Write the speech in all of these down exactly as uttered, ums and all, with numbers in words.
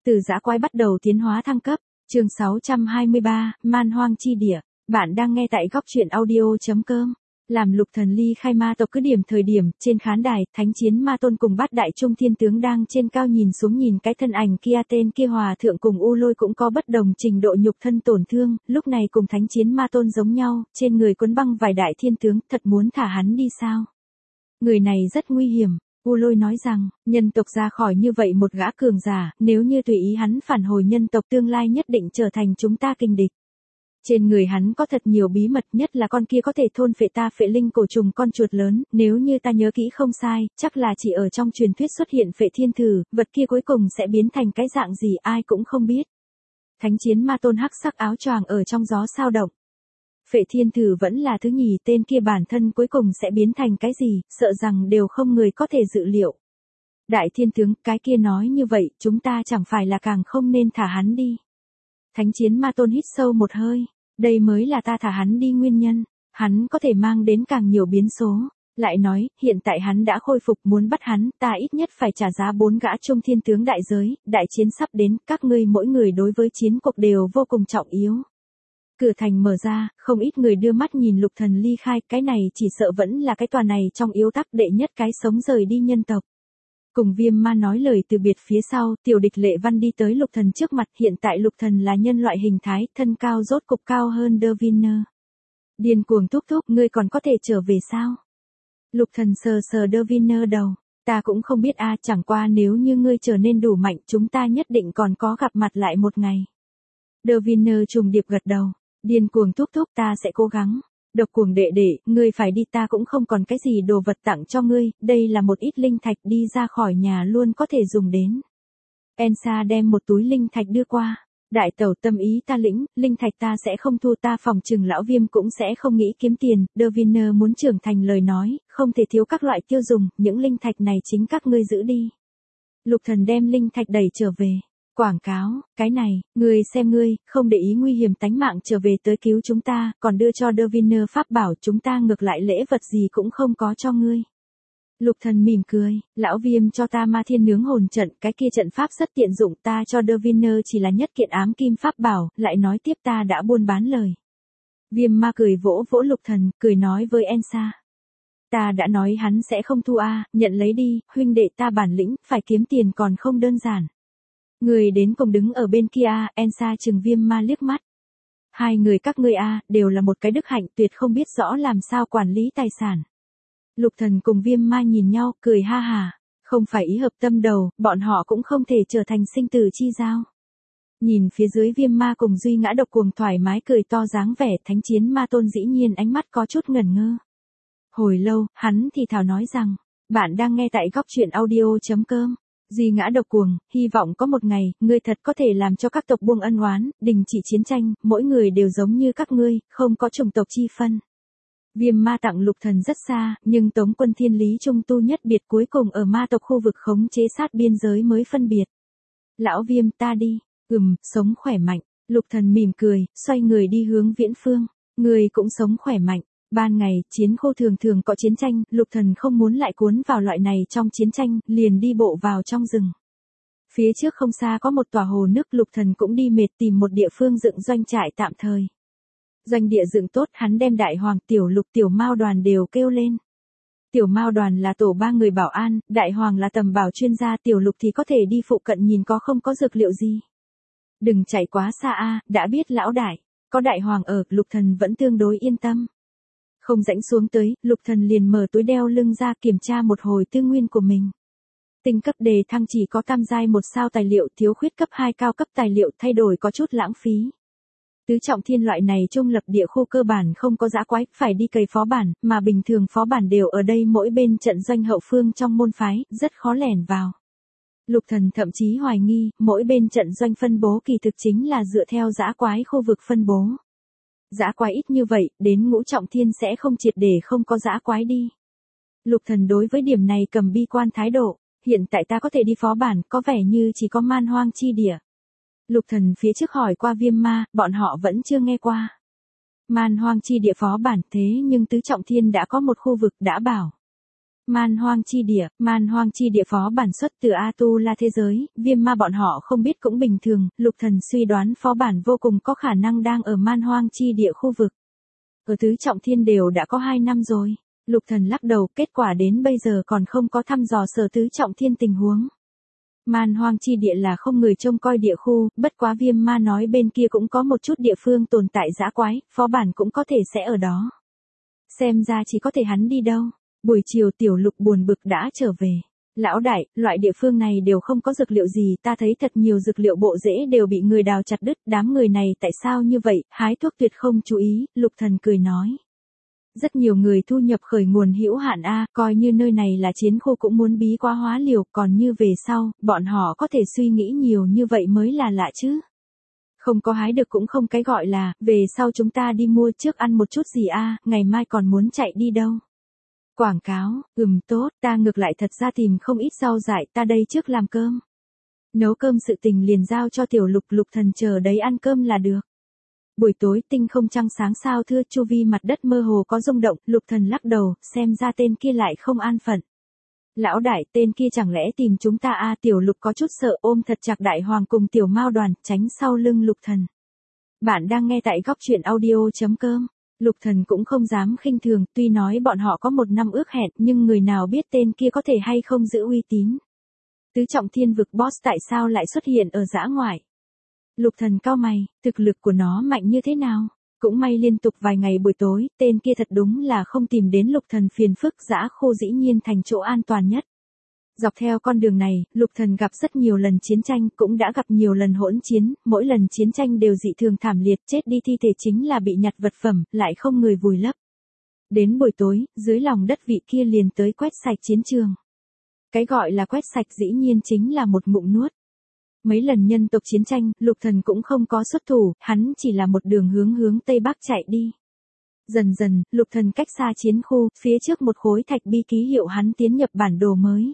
Từ dã quái bắt đầu tiến hóa thăng cấp, chương sáu trăm hai mươi ba, Man Hoang Chi Địa. Bạn đang nghe tại góc truyện audio chấm com. Làm Lục Thần ly khai ma tộc cứ điểm thời điểm, trên khán đài, thánh chiến ma tôn cùng bát đại trung thiên tướng đang trên cao nhìn xuống nhìn cái thân ảnh kia, tên kia hòa thượng cùng U Lôi cũng có bất đồng trình độ nhục thân tổn thương, lúc này cùng thánh chiến ma tôn giống nhau, trên người quấn băng vài đại thiên tướng, thật muốn thả hắn đi sao? Người này rất nguy hiểm. U Lôi nói rằng, nhân tộc ra khỏi như vậy một gã cường giả, nếu như tùy ý hắn phản hồi nhân tộc tương lai nhất định trở thành chúng ta kình địch. Trên người hắn có thật nhiều bí mật, nhất là con kia có thể thôn phệ ta phệ linh cổ trùng con chuột lớn, nếu như ta nhớ kỹ không sai, chắc là chỉ ở trong truyền thuyết xuất hiện phệ thiên thử, vật kia cuối cùng sẽ biến thành cái dạng gì ai cũng không biết. Thánh chiến ma tôn hắc sắc áo choàng ở trong gió sao động. Phệ thiên thử vẫn là thứ nhì, tên kia bản thân cuối cùng sẽ biến thành cái gì, sợ rằng đều không người có thể dự liệu. Đại thiên tướng, cái kia nói như vậy, chúng ta chẳng phải là càng không nên thả hắn đi. Thánh chiến ma tôn hít sâu một hơi, đây mới là ta thả hắn đi nguyên nhân, hắn có thể mang đến càng nhiều biến số. Lại nói, hiện tại hắn đã khôi phục, muốn bắt hắn, ta ít nhất phải trả giá bốn gã trung thiên tướng đại giới, đại chiến sắp đến, các ngươi mỗi người đối với chiến cuộc đều vô cùng trọng yếu. Cửa thành mở ra, không ít người đưa mắt nhìn Lục Thần ly khai, cái này chỉ sợ vẫn là cái tòa này trong yếu tắc đệ nhất cái sống rời đi nhân tộc. Cùng Viêm Ma nói lời từ biệt phía sau, Tiểu Địch Lệ Văn đi tới Lục Thần trước mặt, hiện tại Lục Thần là nhân loại hình thái, thân cao rốt cục cao hơn Derviner. Điên cuồng thúc thúc, ngươi còn có thể trở về sao? Lục Thần sờ sờ Derviner đầu, ta cũng không biết a, chẳng qua nếu như ngươi trở nên đủ mạnh, chúng ta nhất định còn có gặp mặt lại một ngày. Derviner trùng điệp gật đầu. Điên cuồng thúc thúc, ta sẽ cố gắng. Độc cuồng đệ đệ, ngươi phải đi, ta cũng không còn cái gì đồ vật tặng cho ngươi, đây là một ít linh thạch, đi ra khỏi nhà luôn có thể dùng đến. Elsa đem một túi linh thạch đưa qua. Đại tẩu tâm ý ta lĩnh, linh thạch ta sẽ không thu, ta phòng trừng lão Viêm cũng sẽ không nghĩ kiếm tiền. Derviner muốn trưởng thành lời nói, không thể thiếu các loại tiêu dùng, những linh thạch này chính các ngươi giữ đi. Lục Thần đem linh thạch đẩy trở về. Quảng cáo, cái này, ngươi xem ngươi, không để ý nguy hiểm tánh mạng trở về tới cứu chúng ta, còn đưa cho Derviner pháp bảo, chúng ta ngược lại lễ vật gì cũng không có cho ngươi. Lục Thần mỉm cười, lão Viêm cho ta ma thiên nướng hồn trận, cái kia trận pháp rất tiện dụng, ta cho Derviner chỉ là nhất kiện ám kim pháp bảo, lại nói tiếp ta đã buôn bán lời. Viêm Ma cười vỗ vỗ Lục Thần, cười nói với Elsa. Ta đã nói hắn sẽ không thu a, nhận lấy đi, huynh đệ ta bản lĩnh, phải kiếm tiền còn không đơn giản. Người đến cùng đứng ở bên kia, Elsa trừng Viêm Ma liếc mắt. Hai người các ngươi a, đều là một cái đức hạnh, tuyệt không biết rõ làm sao quản lý tài sản. Lục Thần cùng Viêm Ma nhìn nhau, cười ha hà, không phải ý hợp tâm đầu, bọn họ cũng không thể trở thành sinh tử chi giao. Nhìn phía dưới Viêm Ma cùng Duy Ngã độc cuồng thoải mái cười to dáng vẻ, thánh chiến ma tôn dĩ nhiên ánh mắt có chút ngẩn ngơ. Hồi lâu, hắn thì thào nói rằng, bạn đang nghe tại góc truyện audio chấm com. Duy Ngã độc cuồng, hy vọng có một ngày, ngươi thật có thể làm cho các tộc buông ân oán, đình chỉ chiến tranh, mỗi người đều giống như các ngươi, không có chủng tộc chi phân. Viêm Ma tặng Lục Thần rất xa, nhưng Tống quân thiên lý trung tu nhất biệt cuối cùng ở ma tộc khu vực khống chế sát biên giới mới phân biệt. Lão Viêm ta đi, ừm, sống khỏe mạnh, Lục Thần mỉm cười, xoay người đi hướng Viễn Phương, người cũng sống khỏe mạnh. Ban ngày, chiến khô thường thường có chiến tranh, Lục Thần không muốn lại cuốn vào loại này trong chiến tranh, liền đi bộ vào trong rừng. Phía trước không xa có một tòa hồ nước, Lục Thần cũng đi mệt tìm một địa phương dựng doanh trại tạm thời. Doanh địa dựng tốt, hắn đem Đại Hoàng, Tiểu Lục, Tiểu Mao đoàn đều kêu lên. Tiểu Mao đoàn là tổ ba người bảo an, Đại Hoàng là tầm bảo chuyên gia, Tiểu Lục thì có thể đi phụ cận nhìn có không có dược liệu gì. Đừng chạy quá xa a, đã biết lão đại, có Đại Hoàng ở, Lục Thần vẫn tương đối yên tâm. Không rãnh xuống tới, Lục Thần liền mở túi đeo lưng ra kiểm tra một hồi tư nguyên của mình. Tinh cấp đề thăng chỉ có tam giai một sao tài liệu, thiếu khuyết cấp hai cao cấp tài liệu, thay đổi có chút lãng phí. Tứ trọng thiên loại này trung lập địa khu cơ bản không có dã quái, phải đi cày phó bản, mà bình thường phó bản đều ở đây mỗi bên trận doanh hậu phương trong môn phái, rất khó lẻn vào. Lục Thần thậm chí hoài nghi, mỗi bên trận doanh phân bố kỳ thực chính là dựa theo dã quái khu vực phân bố. Dã quái ít như vậy, đến ngũ trọng thiên sẽ không triệt để không có dã quái đi. Lục Thần đối với điểm này cầm bi quan thái độ, hiện tại ta có thể đi phó bản, có vẻ như chỉ có Man Hoang Chi Địa. Lục Thần phía trước hỏi qua Viêm Ma, bọn họ vẫn chưa nghe qua. Man Hoang Chi Địa phó bản thế nhưng tứ trọng thiên đã có một khu vực đã bảo. Man hoang chi địa, man hoang chi địa phó bản xuất từ Atula thế giới, viêm ma bọn họ không biết cũng bình thường, Lục Thần suy đoán phó bản vô cùng có khả năng đang ở man hoang chi địa khu vực. Ở tứ trọng thiên đều đã có hai năm rồi. Lục Thần lắc đầu, kết quả đến bây giờ còn không có thăm dò sở tứ trọng thiên tình huống. Man hoang chi địa là không người trông coi địa khu, bất quá viêm ma nói bên kia cũng có một chút địa phương tồn tại dã quái, phó bản cũng có thể sẽ ở đó. Xem ra chỉ có thể hắn đi đâu. Buổi chiều Tiểu Lục buồn bực đã trở về. Lão đại, loại địa phương này đều không có dược liệu gì, ta thấy thật nhiều dược liệu bộ rễ đều bị người đào chặt đứt, đám người này tại sao như vậy, hái thuốc tuyệt không chú ý, Lục Thần cười nói. Rất nhiều người thu nhập khởi nguồn hữu hạn a, coi như nơi này là chiến khu cũng muốn bí quá hóa liều, còn như về sau, bọn họ có thể suy nghĩ nhiều như vậy mới là lạ chứ. Không có hái được cũng không cái gọi là, về sau chúng ta đi mua trước ăn một chút gì a, ngày mai còn muốn chạy đi đâu. Quảng cáo, ừm tốt, ta ngược lại thật ra tìm không ít rau dại, ta đây trước làm cơm. Nấu cơm sự tình liền giao cho Tiểu Lục, Lục Thần chờ đấy ăn cơm là được. Buổi tối tinh không trăng sáng sao thưa, chu vi mặt đất mơ hồ có rung động, Lục Thần lắc đầu, xem ra tên kia lại không an phận. Lão đại, tên kia chẳng lẽ tìm chúng ta a, Tiểu Lục có chút sợ ôm thật chặt Đại Hoàng cùng Tiểu Mao Đoàn, tránh sau lưng Lục Thần. Bạn đang nghe tại góc truyện audio chấm com. Lục Thần cũng không dám khinh thường, tuy nói bọn họ có một năm ước hẹn, nhưng người nào biết tên kia có thể hay không giữ uy tín. Tứ trọng thiên vực boss tại sao lại xuất hiện ở dã ngoại? Lục Thần cau mày, thực lực của nó mạnh như thế nào? Cũng may liên tục vài ngày buổi tối, tên kia thật đúng là không tìm đến Lục Thần phiền phức, dã khô dĩ nhiên thành chỗ an toàn nhất. Dọc theo con đường này, Lục Thần gặp rất nhiều lần chiến tranh, cũng đã gặp nhiều lần hỗn chiến, mỗi lần chiến tranh đều dị thường thảm liệt, chết đi thi thể chính là bị nhặt vật phẩm, lại không người vùi lấp. Đến buổi tối, dưới lòng đất vị kia liền tới quét sạch chiến trường. Cái gọi là quét sạch dĩ nhiên chính là một ngụm nuốt. Mấy lần nhân tộc chiến tranh, Lục Thần cũng không có xuất thủ, hắn chỉ là một đường hướng hướng Tây Bắc chạy đi. Dần dần, Lục Thần cách xa chiến khu, phía trước một khối thạch bi ký hiệu hắn tiến nhập bản đồ mới.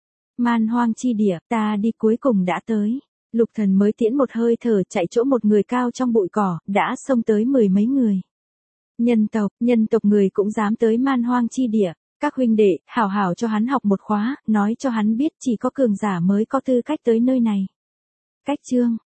Man hoang chi địa, ta đi cuối cùng đã tới. Lục Thần mới tiễn một hơi thở chạy chỗ một người cao trong bụi cỏ, đã xông tới mười mấy người. Nhân tộc, nhân tộc người cũng dám tới man hoang chi địa. Các huynh đệ, hảo hảo cho hắn học một khóa, nói cho hắn biết chỉ có cường giả mới có tư cách tới nơi này. Cách chương,